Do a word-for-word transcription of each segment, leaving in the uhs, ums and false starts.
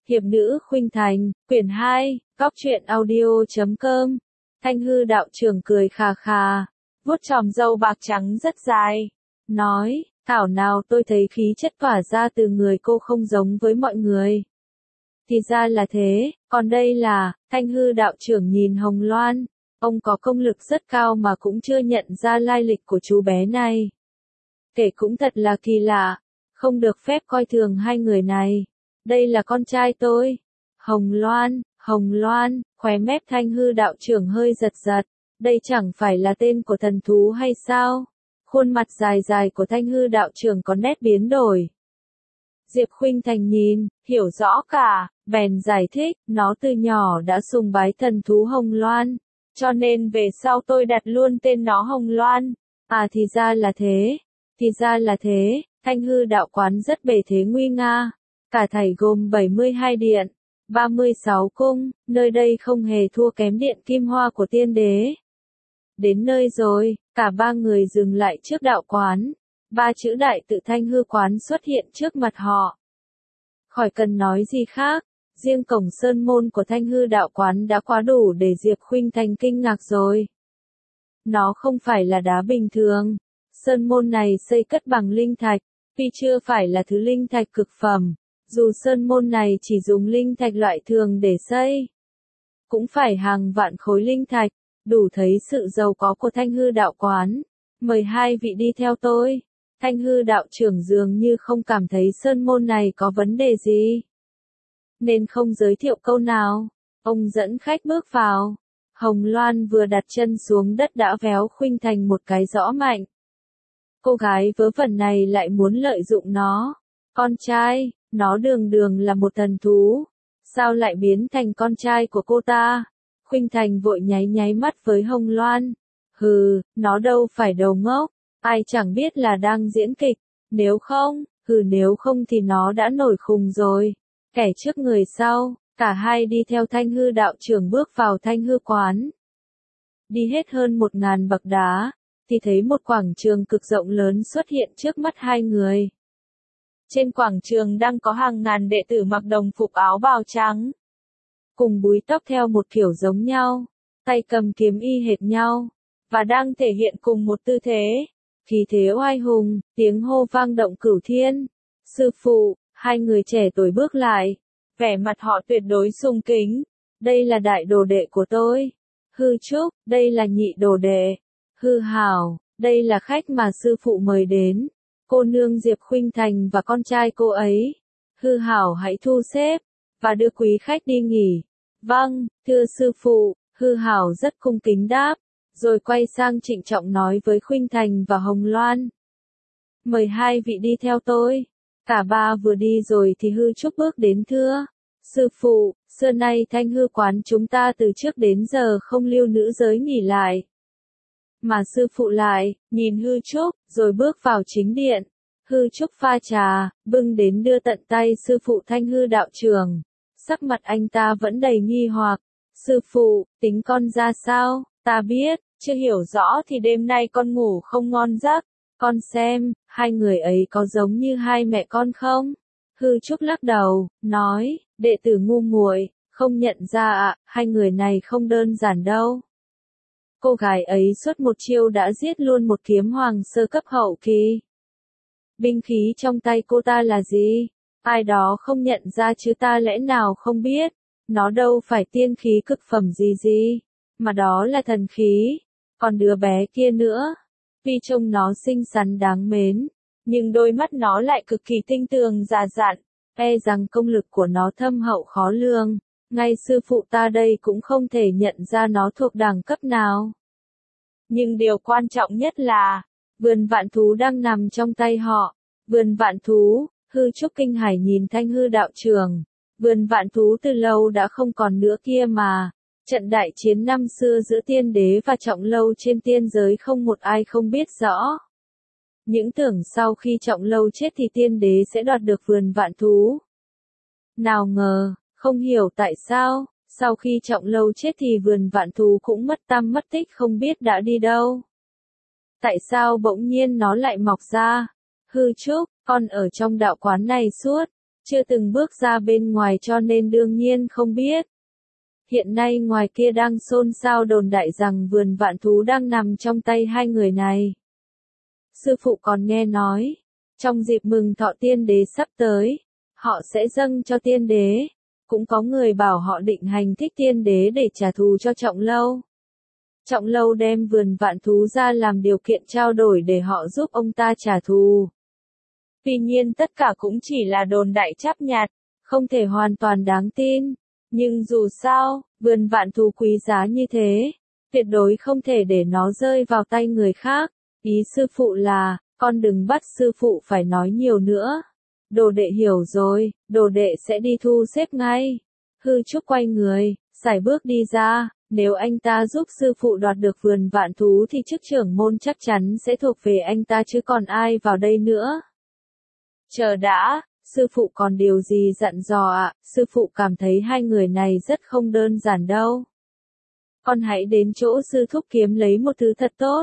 Hiệp nữ khuynh thành, quyển hai, góc truyện audio chấm com. Thanh hư đạo trưởng cười khà khà, vuốt chòm râu bạc trắng rất dài, nói, thảo nào tôi thấy khí chất tỏa ra từ người cô không giống với mọi người. Thì ra là thế, còn đây là, Thanh hư đạo trưởng nhìn Hồng Loan, ông có công lực rất cao mà cũng chưa nhận ra lai lịch của chú bé này. Kể cũng thật là kỳ lạ, không được phép coi thường hai người này. Đây là con trai tôi. Hồng Loan, Hồng Loan, khóe mép Thanh hư đạo trưởng hơi giật giật. Đây chẳng phải là tên của thần thú hay sao? Khuôn mặt dài dài của Thanh hư đạo trưởng có nét biến đổi. Diệp Khuynh Thành nhìn, hiểu rõ cả, bèn giải thích, nó từ nhỏ đã sùng bái thần thú Hồng Loan, cho nên về sau tôi đặt luôn tên nó Hồng Loan. À thì ra là thế, thì ra là thế, Thanh hư đạo quán rất bề thế nguy nga. Cả thảy gồm bảy mươi hai điện, ba mươi sáu cung, nơi đây không hề thua kém điện kim hoa của tiên đế. Đến nơi rồi, cả ba người dừng lại trước đạo quán. Ba chữ đại tự Thanh hư quán xuất hiện trước mặt họ. Khỏi cần nói gì khác, riêng cổng sơn môn của Thanh hư đạo quán đã quá đủ để Diệp Khuynh Thành kinh ngạc rồi. Nó không phải là đá bình thường. Sơn môn này xây cất bằng linh thạch, tuy chưa phải là thứ linh thạch cực phẩm. Dù sơn môn này chỉ dùng linh thạch loại thường để xây, cũng phải hàng vạn khối linh thạch, đủ thấy sự giàu có của Thanh hư đạo quán. Mời hai vị đi theo tôi. Thanh hư đạo trưởng dường như không cảm thấy sơn môn này có vấn đề gì, nên không giới thiệu câu nào. Ông dẫn khách bước vào. Hồng Loan vừa đặt chân xuống đất đã véo Khuynh Thành một cái rõ mạnh. Cô gái vớ vẩn này lại muốn lợi dụng nó. Con trai, nó đường đường là một thần thú, sao lại biến thành con trai của cô ta? Khuynh Thành vội nháy nháy mắt với Hồng Loan. Hừ, nó đâu phải đầu ngốc, ai chẳng biết là đang diễn kịch, nếu không, hừ nếu không thì nó đã nổi khùng rồi. Kẻ trước người sau, cả hai đi theo Thanh hư đạo trưởng bước vào Thanh hư quán. Đi hết hơn một ngàn bậc đá, thì thấy một quảng trường cực rộng lớn xuất hiện trước mắt hai người. Trên quảng trường đang có hàng ngàn đệ tử mặc đồng phục áo bào trắng, cùng búi tóc theo một kiểu giống nhau, tay cầm kiếm y hệt nhau, và đang thể hiện cùng một tư thế, khí thế oai hùng, tiếng hô vang động cửu thiên. Sư phụ, hai người trẻ tuổi bước lại, vẻ mặt họ tuyệt đối sùng kính. Đây là đại đồ đệ của tôi. Hư Trúc, đây là nhị đồ đệ. Hư Hảo, đây là khách mà sư phụ mời đến. Cô nương Diệp Khuynh Thành và con trai cô ấy. Hư Hảo hãy thu xếp, và đưa quý khách đi nghỉ. Vâng, thưa sư phụ, Hư Hảo rất cung kính đáp, rồi quay sang trịnh trọng nói với Khuynh Thành và Hồng Loan. Mời hai vị đi theo tôi. Cả ba vừa đi rồi thì Hư Trúc bước đến thưa. Sư phụ, xưa nay Thanh hư quán chúng ta từ trước đến giờ không lưu nữ giới nghỉ lại. Mà sư phụ lại, nhìn Hư Trúc, rồi bước vào chính điện. Hư Trúc pha trà, bưng đến đưa tận tay sư phụ Thanh hư đạo trưởng. Sắc mặt anh ta vẫn đầy nghi hoặc. Sư phụ, tính con ra sao? Ta biết, chưa hiểu rõ thì đêm nay con ngủ không ngon giấc. Con xem, hai người ấy có giống như hai mẹ con không? Hư Trúc lắc đầu, nói, đệ tử ngu muội, không nhận ra ạ, hai người này không đơn giản đâu. Cô gái ấy xuất một chiêu đã giết luôn một kiếm hoàng sơ cấp hậu kỳ. Binh khí trong tay cô ta là gì? Ai đó không nhận ra chứ ta lẽ nào không biết? Nó đâu phải tiên khí cực phẩm gì gì, mà đó là thần khí. Còn đứa bé kia nữa, tuy trông nó xinh xắn đáng mến, nhưng đôi mắt nó lại cực kỳ tinh tường già dặn, e rằng công lực của nó thâm hậu khó lường. Ngay sư phụ ta đây cũng không thể nhận ra nó thuộc đẳng cấp nào. Nhưng điều quan trọng nhất là, vườn vạn thú đang nằm trong tay họ. Vườn vạn thú, Hư Trúc kinh hãi nhìn Thanh hư đạo trưởng. Vườn vạn thú từ lâu đã không còn nữa kia mà. Trận đại chiến năm xưa giữa tiên đế và trọng lâu trên tiên giới không một ai không biết rõ. Những tưởng sau khi trọng lâu chết thì tiên đế sẽ đoạt được vườn vạn thú. Nào ngờ, không hiểu tại sao, sau khi trọng lâu chết thì vườn vạn thú cũng mất tăm mất tích không biết đã đi đâu. Tại sao bỗng nhiên nó lại mọc ra? Hư Trúc, con ở trong đạo quán này suốt, chưa từng bước ra bên ngoài cho nên đương nhiên không biết. Hiện nay ngoài kia đang xôn xao đồn đại rằng vườn vạn thú đang nằm trong tay hai người này. Sư phụ còn nghe nói, trong dịp mừng thọ tiên đế sắp tới, họ sẽ dâng cho tiên đế. Cũng có người bảo họ định hành thích tiên đế để trả thù cho Trọng Lâu. Trọng Lâu đem vườn vạn thú ra làm điều kiện trao đổi để họ giúp ông ta trả thù. Tuy nhiên tất cả cũng chỉ là đồn đại chắp nhặt, không thể hoàn toàn đáng tin. Nhưng dù sao, vườn vạn thú quý giá như thế, tuyệt đối không thể để nó rơi vào tay người khác. Ý sư phụ là, con đừng bắt sư phụ phải nói nhiều nữa. Đồ đệ hiểu rồi, đồ đệ sẽ đi thu xếp ngay. Hư Trúc quay người, sải bước đi ra, nếu anh ta giúp sư phụ đoạt được vườn vạn thú thì chức trưởng môn chắc chắn sẽ thuộc về anh ta chứ còn ai vào đây nữa. Chờ đã, sư phụ còn điều gì dặn dò ạ? À? Sư phụ cảm thấy hai người này rất không đơn giản đâu. Con hãy đến chỗ sư thúc kiếm lấy một thứ thật tốt.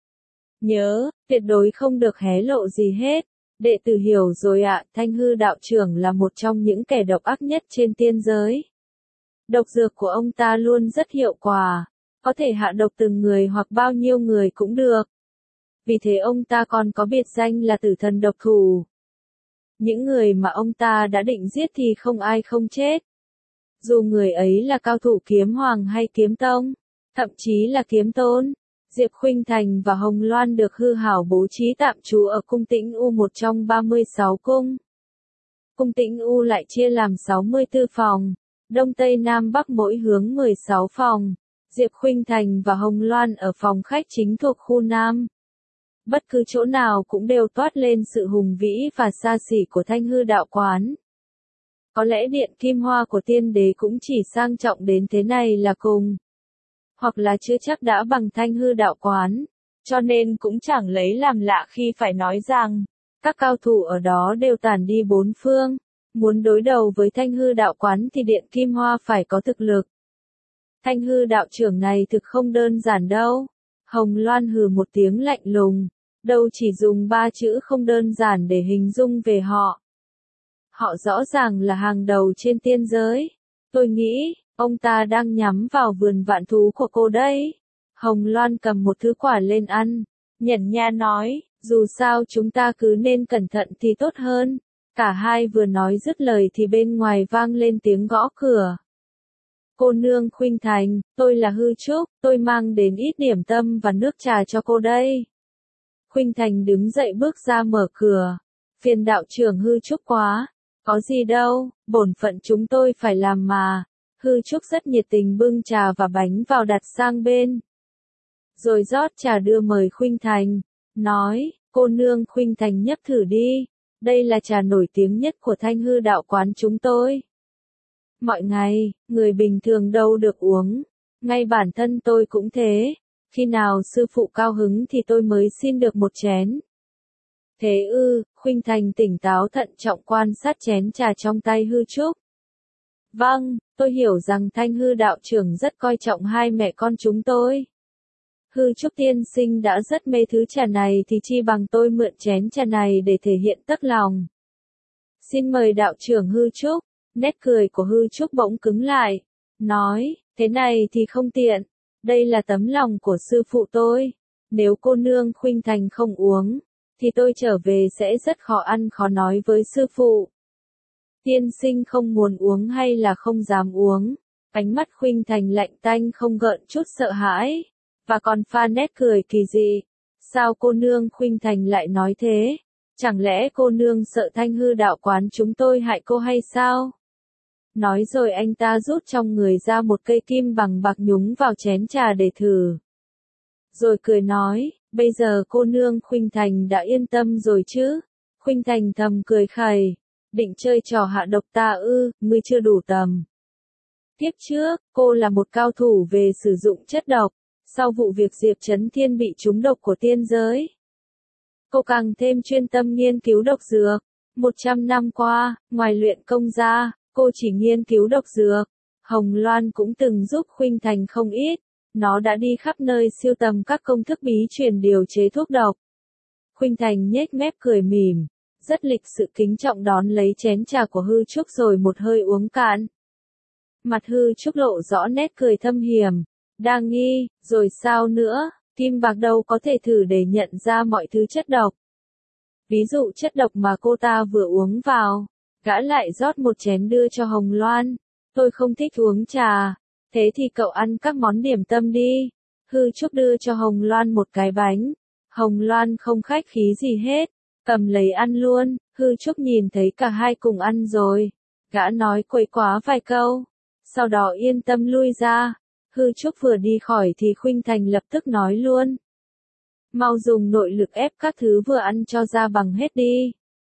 Nhớ, tuyệt đối không được hé lộ gì hết. Đệ tử hiểu rồi ạ, à, Thanh Hư đạo trưởng là một trong những kẻ độc ác nhất trên tiên giới. Độc dược của ông ta luôn rất hiệu quả, có thể hạ độc từng người hoặc bao nhiêu người cũng được. Vì thế ông ta còn có biệt danh là tử thần độc thủ. Những người mà ông ta đã định giết thì không ai không chết. Dù người ấy là cao thủ kiếm hoàng hay kiếm tông, thậm chí là kiếm tôn. Diệp Khuynh Thành và Hồng Loan được hư hảo bố trí tạm trú ở cung Tĩnh U một trong ba mươi sáu cung. Cung Tĩnh U lại chia làm sáu mươi tư phòng, Đông Tây Nam Bắc mỗi hướng mười sáu phòng. Diệp Khuynh Thành và Hồng Loan ở phòng khách chính thuộc khu Nam. Bất cứ chỗ nào cũng đều toát lên sự hùng vĩ và xa xỉ của Thanh Hư đạo quán. Có lẽ điện kim hoa của tiên đế cũng chỉ sang trọng đến thế này là cùng. Hoặc là chưa chắc đã bằng Thanh Hư đạo quán, cho nên cũng chẳng lấy làm lạ khi phải nói rằng, các cao thủ ở đó đều tản đi bốn phương, muốn đối đầu với Thanh Hư đạo quán thì điện kim hoa phải có thực lực. Thanh Hư đạo trưởng này thực không đơn giản đâu. Hồng Loan hừ một tiếng lạnh lùng, đâu chỉ dùng ba chữ không đơn giản để hình dung về họ. Họ rõ ràng là hàng đầu trên tiên giới. Tôi nghĩ, ông ta đang nhắm vào vườn vạn thú của cô đấy. Hồng Loan cầm một thứ quả lên ăn, nhẫn nha nói, dù sao chúng ta cứ nên cẩn thận thì tốt hơn. Cả hai vừa nói dứt lời thì bên ngoài vang lên tiếng gõ cửa. Cô nương Khuynh Thành, tôi là Hư Trúc, tôi mang đến ít điểm tâm và nước trà cho cô đây. Khuynh Thành đứng dậy bước ra mở cửa. Phiền đạo trưởng Hư Trúc quá. Có gì đâu, bổn phận chúng tôi phải làm mà. Hư Trúc rất nhiệt tình bưng trà và bánh vào đặt sang bên. Rồi rót trà đưa mời Khuynh Thành. Nói, cô nương Khuynh Thành nhấp thử đi. Đây là trà nổi tiếng nhất của Thanh Hư đạo quán chúng tôi. Mọi ngày, người bình thường đâu được uống. Ngay bản thân tôi cũng thế. Khi nào sư phụ cao hứng thì tôi mới xin được một chén. Thế ư, Khuynh Thành tỉnh táo thận trọng quan sát chén trà trong tay Hư Trúc. Vâng, tôi hiểu rằng Thanh Hư đạo trưởng rất coi trọng hai mẹ con chúng tôi. Hư Trúc tiên sinh đã rất mê thứ trà này thì chi bằng tôi mượn chén trà này để thể hiện tấc lòng. Xin mời đạo trưởng Hư Trúc. Nét cười của Hư Trúc bỗng cứng lại. Nói, thế này thì không tiện. Đây là tấm lòng của sư phụ tôi. Nếu cô nương Khuynh Thành không uống, thì tôi trở về sẽ rất khó ăn khó nói với sư phụ. Tiên sinh không muốn uống hay là không dám uống? Ánh mắt Khuynh Thành lạnh tanh không gợn chút sợ hãi, và còn pha nét cười kỳ dị. Sao cô nương Khuynh Thành lại nói thế? Chẳng lẽ cô nương sợ Thanh Hư đạo quán chúng tôi hại cô hay sao? Nói rồi anh ta rút trong người ra một cây kim bằng bạc nhúng vào chén trà để thử. Rồi cười nói, bây giờ cô nương Khuynh Thành đã yên tâm rồi chứ? Khuynh Thành thầm cười khẩy, định chơi trò hạ độc ta ư, ngươi chưa đủ tầm. Tiếp trước, cô là một cao thủ về sử dụng chất độc, sau vụ việc Diệp Chấn Thiên bị trúng độc của tiên giới. Cô càng thêm chuyên tâm nghiên cứu độc dược. Một trăm năm qua, ngoài luyện công ra, cô chỉ nghiên cứu độc dược. Hồng Loan cũng từng giúp Khuynh Thành không ít. Nó đã đi khắp nơi siêu tầm các công thức bí truyền điều chế thuốc độc. Khuynh Thành nhếch mép cười mỉm. rất lịch sự kính trọng đón lấy chén trà của Hư Trúc rồi một hơi uống cạn. Mặt Hư Trúc lộ rõ nét cười thâm hiểm, đang nghi, rồi sao nữa, Kim Bạc đâu có thể thử để nhận ra mọi thứ chất độc. Ví dụ chất độc mà cô ta vừa uống vào, gã lại rót một chén đưa cho Hồng Loan, tôi không thích uống trà, thế thì cậu ăn các món điểm tâm đi. Hư Trúc đưa cho Hồng Loan một cái bánh, Hồng Loan không khách khí gì hết, cầm lấy ăn luôn. Hư Trúc nhìn thấy cả hai cùng ăn rồi, gã nói quậy quá vài câu, sau đó yên tâm lui ra. Hư Trúc vừa đi khỏi thì Khuynh Thành lập tức nói luôn. Mau dùng nội lực ép các thứ vừa ăn cho ra bằng hết đi.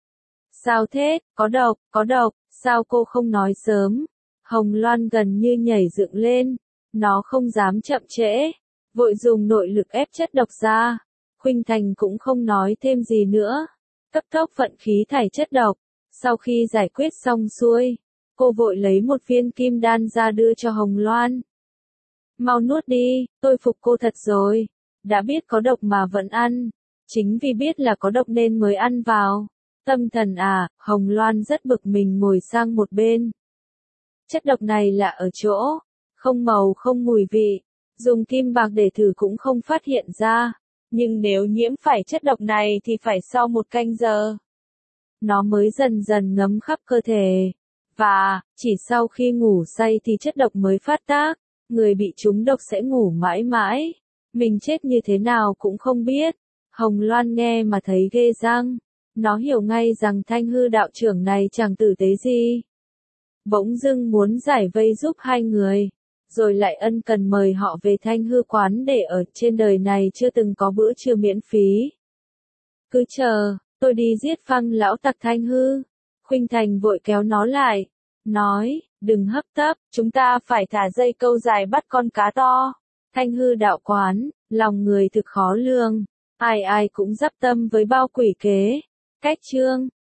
Sao thế, có độc, có độc, sao cô không nói sớm? Hồng Loan gần như nhảy dựng lên, nó không dám chậm trễ, vội dùng nội lực ép chất độc ra. Khuynh Thành cũng không nói thêm gì nữa, cấp tốc vận khí thải chất độc. Sau khi giải quyết xong xuôi, cô vội lấy một viên kim đan ra đưa cho Hồng Loan. Mau nuốt đi, tôi phục cô thật rồi, đã biết có độc mà vẫn ăn, chính vì biết là có độc nên mới ăn vào. Tâm thần à, Hồng Loan rất bực mình ngồi sang một bên. Chất độc này là ở chỗ, không màu không mùi vị, dùng kim bạc để thử cũng không phát hiện ra, nhưng nếu nhiễm phải chất độc này thì phải sau một canh giờ. Nó mới dần dần ngấm khắp cơ thể, và, chỉ sau khi ngủ say thì chất độc mới phát tác, người bị trúng độc sẽ ngủ mãi mãi, mình chết như thế nào cũng không biết. Hồng Loan nghe mà thấy ghê răng, nó hiểu ngay rằng Thanh Hư đạo trưởng này chẳng tử tế gì. Bỗng dưng muốn giải vây giúp hai người, rồi lại ân cần mời họ về Thanh Hư quán để ở, trên đời này chưa từng có bữa trưa miễn phí. Cứ chờ, tôi đi giết phăng lão tặc Thanh Hư. Khuynh Thành vội kéo nó lại, nói, đừng hấp tấp, chúng ta phải thả dây câu dài bắt con cá to. Thanh Hư đạo quán, lòng người thực khó lường, ai ai cũng dắp tâm với bao quỷ kế. Cách chương